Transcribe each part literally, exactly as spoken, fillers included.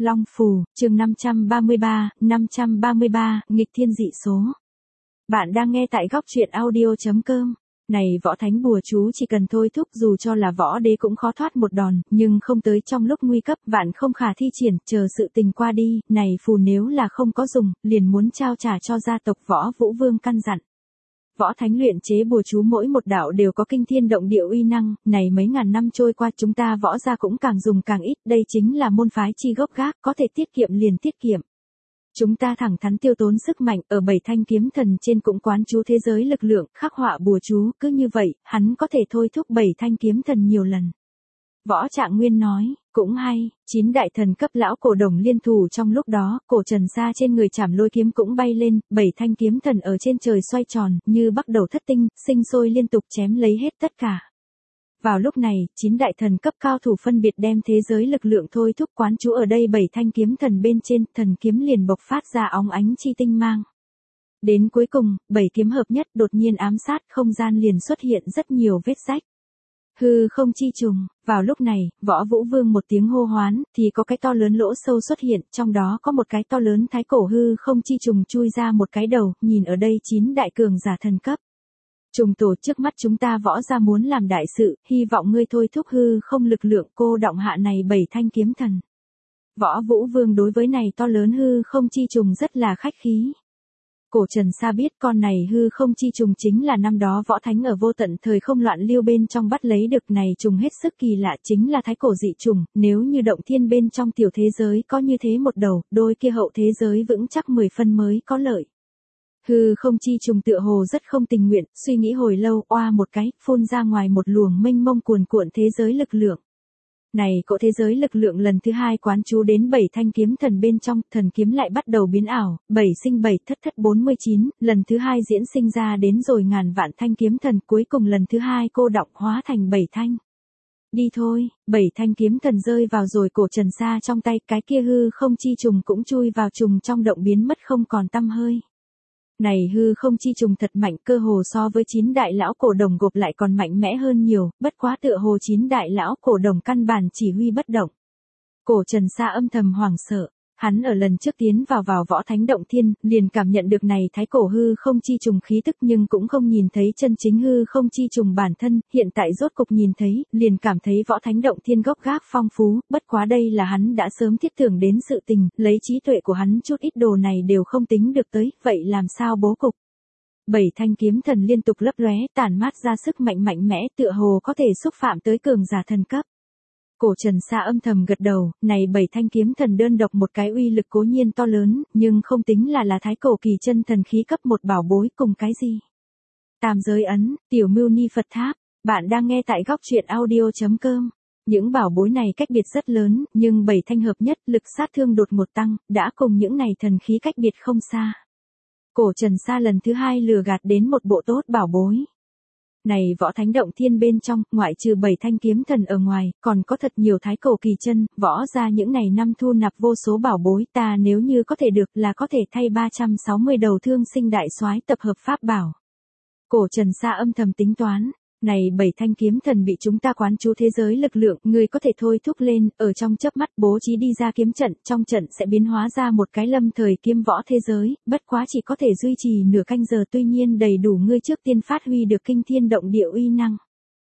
Long Phù, chương năm trăm ba mươi ba, năm trăm ba mươi ba, nghịch thiên dị số. Bạn đang nghe tại góc truyện audio chấm com. Này võ thánh bùa chú chỉ cần thôi thúc dù cho là võ đế cũng khó thoát một đòn, nhưng không tới trong lúc nguy cấp, vạn không khả thi triển, chờ sự tình qua đi, này phù nếu là không có dùng, liền muốn trao trả cho gia tộc Võ Vũ Vương căn dặn. Võ thánh luyện chế bùa chú mỗi một đạo đều có kinh thiên động địa uy năng, này mấy ngàn năm trôi qua chúng ta võ gia cũng càng dùng càng ít, đây chính là môn phái chi gốc gác, có thể tiết kiệm liền tiết kiệm. Chúng ta thẳng thắn tiêu tốn sức mạnh, ở bảy thanh kiếm thần trên cũng quán chú thế giới lực lượng, khắc họa bùa chú, cứ như vậy, hắn có thể thôi thúc bảy thanh kiếm thần nhiều lần. Võ Trạng Nguyên nói, cũng hay, chín đại thần cấp lão cổ đồng liên thủ trong lúc đó, cổ Trần Sa trên người chảm lôi kiếm cũng bay lên, bảy thanh kiếm thần ở trên trời xoay tròn, như bắt đầu thất tinh, sinh sôi liên tục chém lấy hết tất cả. Vào lúc này, chín đại thần cấp cao thủ phân biệt đem thế giới lực lượng thôi thúc quán chú ở đây bảy thanh kiếm thần bên trên, thần kiếm liền bộc phát ra óng ánh chi tinh mang. Đến cuối cùng, bảy kiếm hợp nhất đột nhiên ám sát, không gian liền xuất hiện rất nhiều vết rách. Hư không chi trùng, vào lúc này, Võ Vũ Vương một tiếng hô hoán, thì có cái to lớn lỗ sâu xuất hiện, trong đó có một cái to lớn thái cổ hư không chi trùng chui ra một cái đầu, nhìn ở đây chín đại cường giả thần cấp. Trùng tổ trước mắt chúng ta võ gia muốn làm đại sự, hy vọng ngươi thôi thúc hư không lực lượng cô động hạ này bảy thanh kiếm thần. Võ Vũ Vương đối với này to lớn hư không chi trùng rất là khách khí. Cổ Trần Sa biết con này hư không chi trùng chính là năm đó võ thánh ở vô tận thời không loạn lưu bên trong bắt lấy được, này trùng hết sức kỳ lạ, chính là thái cổ dị trùng, nếu như động thiên bên trong tiểu thế giới có như thế một đầu, đôi kia hậu thế giới vững chắc mười phân mới có lợi. Hư không chi trùng tựa hồ rất không tình nguyện, suy nghĩ hồi lâu, oa một cái, phun ra ngoài một luồng mênh mông cuồn cuộn thế giới lực lượng. Này cỗ thế giới lực lượng lần thứ hai quán chú đến bảy thanh kiếm thần bên trong, thần kiếm lại bắt đầu biến ảo, bảy sinh bảy thất thất bốn mươi chín, lần thứ hai diễn sinh ra đến rồi ngàn vạn thanh kiếm thần, cuối cùng lần thứ hai cô đọng hóa thành bảy thanh. Đi thôi, bảy thanh kiếm thần rơi vào rồi cổ Trần Sa trong tay, cái kia hư không chi trùng cũng chui vào trùng trong động biến mất không còn tăm hơi. Này hư không chi trùng thật mạnh, cơ hồ so với chín đại lão cổ đồng gộp lại còn mạnh mẽ hơn nhiều, bất quá tựa hồ chín đại lão cổ đồng căn bản chỉ huy bất động. Cổ Trần Sa âm thầm hoảng sợ, hắn ở lần trước tiến vào vào võ thánh động thiên, liền cảm nhận được này thái cổ hư không chi trùng khí tức nhưng cũng không nhìn thấy chân chính hư không chi trùng bản thân, hiện tại rốt cục nhìn thấy, liền cảm thấy võ thánh động thiên gốc gác phong phú, bất quá đây là hắn đã sớm thiết tưởng đến sự tình, lấy trí tuệ của hắn chút ít đồ này đều không tính được tới, vậy làm sao bố cục? Bảy thanh kiếm thần liên tục lấp lóe, tản mát ra sức mạnh mạnh mẽ, tựa hồ có thể xúc phạm tới cường giả thần cấp. Cổ Trần Sa âm thầm gật đầu, này bảy thanh kiếm thần đơn độc một cái uy lực cố nhiên to lớn, nhưng không tính là là thái cổ kỳ chân thần khí cấp một bảo bối cùng cái gì. Tam giới ấn, tiểu mưu ni Phật tháp, bạn đang nghe tại góc truyện audio chấm com. Những bảo bối này cách biệt rất lớn, nhưng bảy thanh hợp nhất, lực sát thương đột ngột tăng, đã cùng những này thần khí cách biệt không xa. Cổ Trần Sa lần thứ hai lừa gạt đến một bộ tốt bảo bối. Này võ thánh động thiên bên trong, ngoại trừ bảy thanh kiếm thần ở ngoài, còn có thật nhiều thái cổ kỳ chân, võ ra những ngày năm thu nạp vô số bảo bối, ta nếu như có thể được là có thể thay ba trăm sáu mươi đầu thương sinh đại soái tập hợp pháp bảo. Cổ Trần Sa âm thầm tính toán, này bảy thanh kiếm thần bị chúng ta quán chú thế giới lực lượng, người có thể thôi thúc lên, ở trong chớp mắt bố trí đi ra kiếm trận, trong trận sẽ biến hóa ra một cái lâm thời kiếm võ thế giới, bất quá chỉ có thể duy trì nửa canh giờ, tuy nhiên đầy đủ ngươi trước tiên phát huy được kinh thiên động địa uy năng.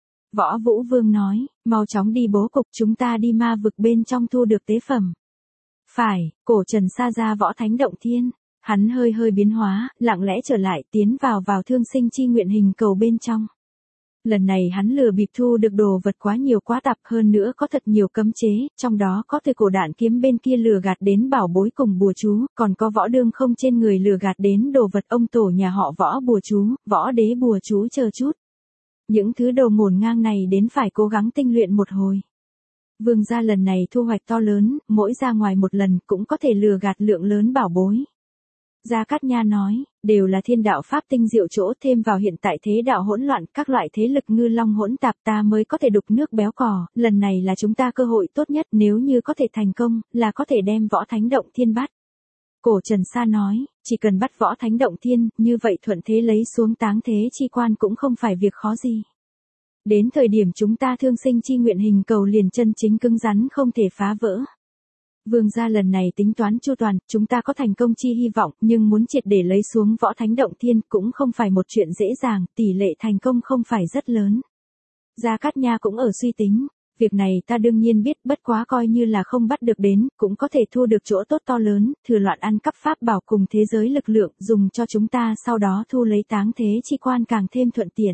Võ Vũ Vương nói, mau chóng đi bố cục, chúng ta đi ma vực bên trong thu được tế phẩm. Phải, cổ Trần Sa ra võ thánh động thiên, hắn hơi hơi biến hóa, lặng lẽ trở lại, tiến vào vào thương sinh chi nguyện hình cầu bên trong. Lần này hắn lừa bịp thu được đồ vật quá nhiều quá tạp, hơn nữa có thật nhiều cấm chế, trong đó có từ cổ đạn kiếm bên kia lừa gạt đến bảo bối cùng bùa chú, còn có võ đương không trên người lừa gạt đến đồ vật ông tổ nhà họ võ bùa chú, võ đế bùa chú chờ chút. Những thứ đồ ngổn ngang này đến phải cố gắng tinh luyện một hồi. Vương gia lần này thu hoạch to lớn, mỗi ra ngoài một lần cũng có thể lừa gạt lượng lớn bảo bối. Gia Cát Nha nói, đều là thiên đạo pháp tinh diệu chỗ, thêm vào hiện tại thế đạo hỗn loạn, các loại thế lực ngư long hỗn tạp, ta mới có thể đục nước béo cò, lần này là chúng ta cơ hội tốt nhất, nếu như có thể thành công, là có thể đem võ thánh động thiên bắt. Cổ Trần Sa nói, chỉ cần bắt võ thánh động thiên, như vậy thuận thế lấy xuống táng thế chi quan cũng không phải việc khó gì. Đến thời điểm chúng ta thương sinh chi nguyện hình cầu liền chân chính cứng rắn không thể phá vỡ. Vương gia lần này tính toán chu toàn, chúng ta có thành công chi hy vọng, nhưng muốn triệt để lấy xuống Võ Thánh Động Thiên cũng không phải một chuyện dễ dàng, tỷ lệ thành công không phải rất lớn. Gia Cát Nha cũng ở suy tính, việc này ta đương nhiên biết, bất quá coi như là không bắt được đến, cũng có thể thu được chỗ tốt to lớn, thừa loạn ăn cắp pháp bảo cùng thế giới lực lượng, dùng cho chúng ta sau đó thu lấy táng thế chi quan càng thêm thuận tiện.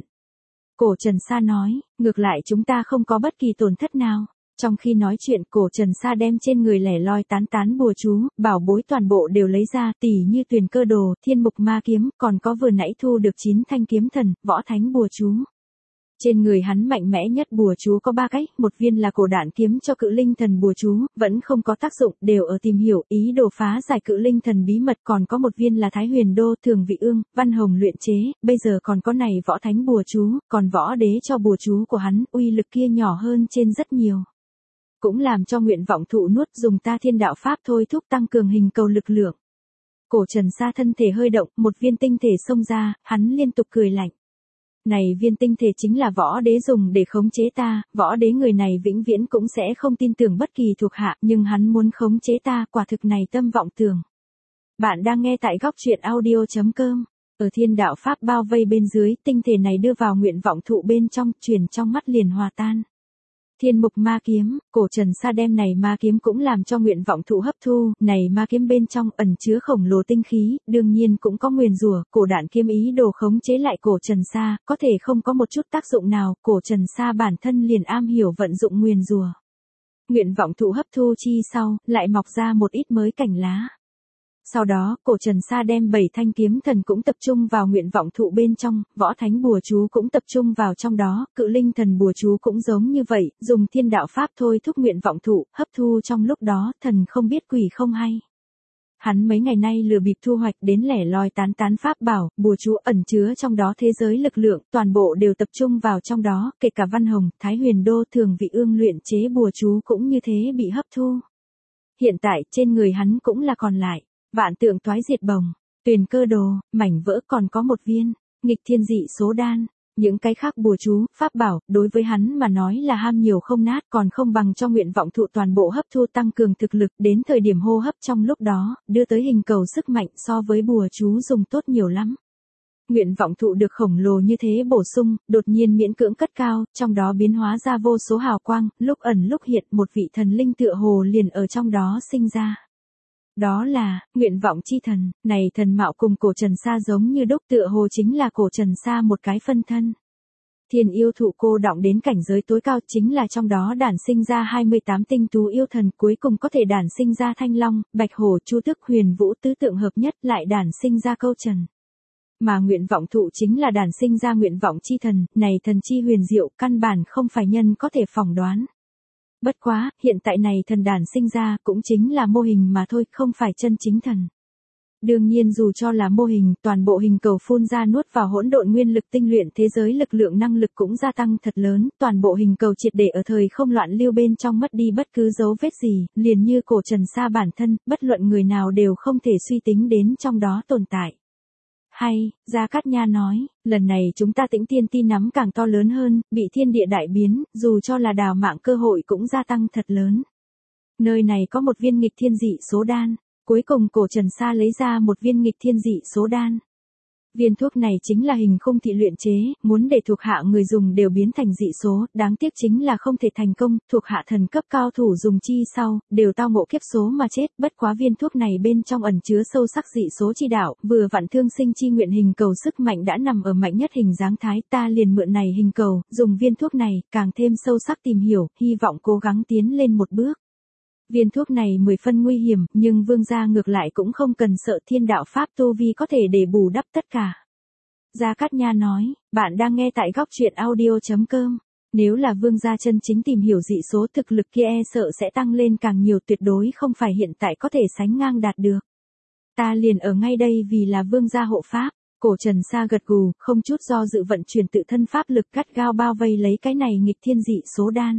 Cổ Trần Sa nói, ngược lại chúng ta không có bất kỳ tổn thất nào. Trong khi nói chuyện, Cổ Trần Sa đem trên người lẻ loi tán tán bùa chú, bảo bối toàn bộ đều lấy ra, tỉ như Tuyền Cơ Đồ, Thiên Mục Ma Kiếm, còn có vừa nãy thu được chín thanh kiếm thần, Võ Thánh bùa chú. Trên người hắn mạnh mẽ nhất bùa chú có ba cách, một viên là cổ đạn kiếm cho Cự Linh Thần bùa chú, vẫn không có tác dụng, đều ở tìm hiểu ý đồ phá giải Cự Linh Thần bí mật, còn có một viên là Thái Huyền Đô, Thường Vị Ương, Văn Hồng luyện chế, bây giờ còn có này Võ Thánh bùa chú, còn Võ Đế cho bùa chú của hắn, uy lực kia nhỏ hơn trên rất nhiều. Cũng làm cho nguyện vọng thụ nuốt, dùng ta thiên đạo pháp thôi thúc tăng cường hình cầu lực lượng. Cổ Trần Sa thân thể hơi động, một viên tinh thể xông ra, hắn liên tục cười lạnh. Này viên tinh thể chính là Võ Đế dùng để khống chế ta, Võ Đế người này vĩnh viễn cũng sẽ không tin tưởng bất kỳ thuộc hạ, nhưng hắn muốn khống chế ta, quả thực này tâm vọng tưởng. Bạn đang nghe tại góc truyện audio chấm com. Ở thiên đạo pháp bao vây bên dưới, tinh thể này đưa vào nguyện vọng thụ bên trong, chuyển trong mắt liền hòa tan. Thiên Mục Ma Kiếm, Cổ Trần Sa đem này ma kiếm cũng làm cho nguyện vọng thụ hấp thu, này ma kiếm bên trong ẩn chứa khổng lồ tinh khí, đương nhiên cũng có nguyền rủa, cổ đạn kiếm ý đồ khống chế lại Cổ Trần Sa, có thể không có một chút tác dụng nào, Cổ Trần Sa bản thân liền am hiểu vận dụng nguyền rủa. Nguyện vọng thụ hấp thu chi sau, lại mọc ra một ít mới cành lá. Sau đó, Cổ Trần Sa đem bảy thanh kiếm thần cũng tập trung vào nguyện vọng thụ bên trong, Võ Thánh bùa chú cũng tập trung vào trong đó, Cự Linh Thần bùa chú cũng giống như vậy, dùng thiên đạo pháp thôi thúc nguyện vọng thụ, hấp thu trong lúc đó, thần không biết quỷ không hay. Hắn mấy ngày nay lừa bịp thu hoạch đến lẻ loi tán tán pháp bảo, bùa chú ẩn chứa trong đó thế giới lực lượng, toàn bộ đều tập trung vào trong đó, kể cả Văn Hồng, Thái Huyền Đô, Thường Vị Ương luyện chế bùa chú cũng như thế bị hấp thu. Hiện tại, trên người hắn cũng là còn lại. Vạn tượng toái diệt bồng, Tuyền Cơ Đồ, mảnh vỡ còn có một viên, nghịch thiên dị số đan, những cái khác bùa chú, pháp bảo, đối với hắn mà nói là ham nhiều không nát, còn không bằng cho nguyện vọng thụ toàn bộ hấp thu tăng cường thực lực, đến thời điểm hô hấp trong lúc đó, đưa tới hình cầu sức mạnh so với bùa chú dùng tốt nhiều lắm. Nguyện vọng thụ được khổng lồ như thế bổ sung, đột nhiên miễn cưỡng cất cao, trong đó biến hóa ra vô số hào quang, lúc ẩn lúc hiện, một vị thần linh tựa hồ liền ở trong đó sinh ra. Đó là, nguyện vọng chi thần, này thần mạo cùng Cổ Trần Sa giống như đúc, tựa hồ chính là Cổ Trần Sa một cái phân thân. Thiên yêu thụ cô đọng đến cảnh giới tối cao, chính là trong đó đản sinh ra hai mươi tám tinh tú yêu thần, cuối cùng có thể đản sinh ra Thanh Long, Bạch Hổ, Chu Tước, Huyền Vũ tứ tượng hợp nhất, lại đản sinh ra Câu Trần. Mà nguyện vọng thụ chính là đản sinh ra nguyện vọng chi thần, này thần chi huyền diệu, căn bản không phải nhân có thể phỏng đoán. Bất quá, hiện tại này thần đản sinh ra cũng chính là mô hình mà thôi, không phải chân chính thần. Đương nhiên dù cho là mô hình, toàn bộ hình cầu phun ra nuốt vào hỗn độn nguyên lực tinh luyện thế giới lực lượng năng lực cũng gia tăng thật lớn, toàn bộ hình cầu triệt để ở thời không loạn lưu bên trong mất đi bất cứ dấu vết gì, liền như Cổ Trần Sa bản thân, bất luận người nào đều không thể suy tính đến trong đó tồn tại. Hay, Gia Cát Nha nói, lần này chúng ta Tĩnh Tiên Ti nắm càng to lớn hơn, bị thiên địa đại biến, dù cho là đào mạng cơ hội cũng gia tăng thật lớn. Nơi này có một viên nghịch thiên dị số đan, cuối cùng Cổ Trần Sa lấy ra một viên nghịch thiên dị số đan. Viên thuốc này chính là hình khung thị luyện chế, muốn để thuộc hạ người dùng đều biến thành dị số, đáng tiếc chính là không thể thành công, thuộc hạ thần cấp cao thủ dùng chi sau, đều tao ngộ kiếp số mà chết, bất quá viên thuốc này bên trong ẩn chứa sâu sắc dị số chi đạo, vừa vặn thương sinh chi nguyện hình cầu sức mạnh đã nằm ở mạnh nhất hình dáng thái, ta liền mượn này hình cầu, dùng viên thuốc này, càng thêm sâu sắc tìm hiểu, hy vọng cố gắng tiến lên một bước. Viên thuốc này mười phân nguy hiểm, nhưng vương gia ngược lại cũng không cần sợ, thiên đạo pháp tu vi có thể để bù đắp tất cả. Gia Cát Nha nói, bạn đang nghe tại góc truyện audio chấm com. Nếu là vương gia chân chính tìm hiểu dị số, thực lực kia e sợ sẽ tăng lên càng nhiều, tuyệt đối không phải hiện tại có thể sánh ngang đạt được. Ta liền ở ngay đây vì là vương gia hộ pháp. Cổ Trần Sa gật gù, không chút do dự vận chuyển tự thân pháp lực gắt gao bao vây lấy cái này nghịch thiên dị số đan.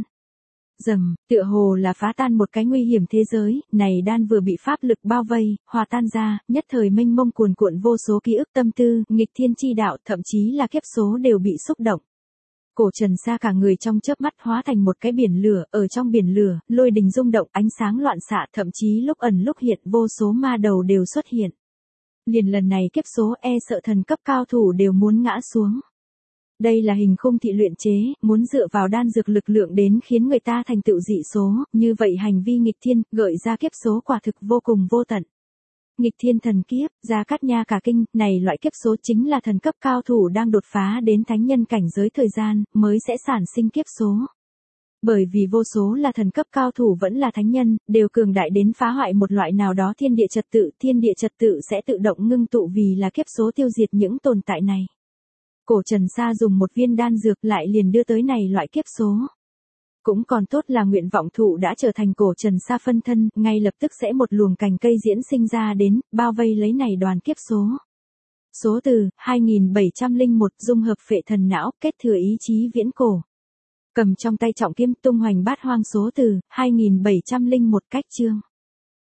Rầm, tựa hồ là phá tan một cái nguy hiểm thế giới, này đan vừa bị pháp lực bao vây, hòa tan ra, nhất thời mênh mông cuồn cuộn vô số ký ức tâm tư, nghịch thiên chi đạo, thậm chí là kiếp số đều bị xúc động. Cổ Trần Sa cả người trong chớp mắt hóa thành một cái biển lửa, ở trong biển lửa, lôi đình rung động, ánh sáng loạn xạ, thậm chí lúc ẩn lúc hiện, vô số ma đầu đều xuất hiện. Liền lần này kiếp số e sợ thần cấp cao thủ đều muốn ngã xuống. Đây là hình khung thị luyện chế, muốn dựa vào đan dược lực lượng đến khiến người ta thành tựu dị số, như vậy hành vi nghịch thiên, gợi ra kiếp số quả thực vô cùng vô tận. Nghịch thiên thần kiếp, Gia Cát Nha cả kinh, này loại kiếp số chính là thần cấp cao thủ đang đột phá đến thánh nhân cảnh giới thời gian, mới sẽ sản sinh kiếp số. Bởi vì vô số là thần cấp cao thủ vẫn là thánh nhân, đều cường đại đến phá hoại một loại nào đó thiên địa trật tự, thiên địa trật tự sẽ tự động ngưng tụ vì là kiếp số tiêu diệt những tồn tại này. Cổ Trần Sa dùng một viên đan dược lại liền đưa tới này loại kiếp số. Cũng còn tốt là nguyện vọng thụ đã trở thành Cổ Trần Sa phân thân, ngay lập tức sẽ một luồng cành cây diễn sinh ra đến, bao vây lấy này đoàn kiếp số. Số từ, hai nghìn bảy trăm lẻ một dung hợp phệ thần não, kết thừa ý chí viễn cổ. Cầm trong tay trọng kiếm tung hoành bát hoang số từ, hai nghìn bảy trăm lẻ một cách chương.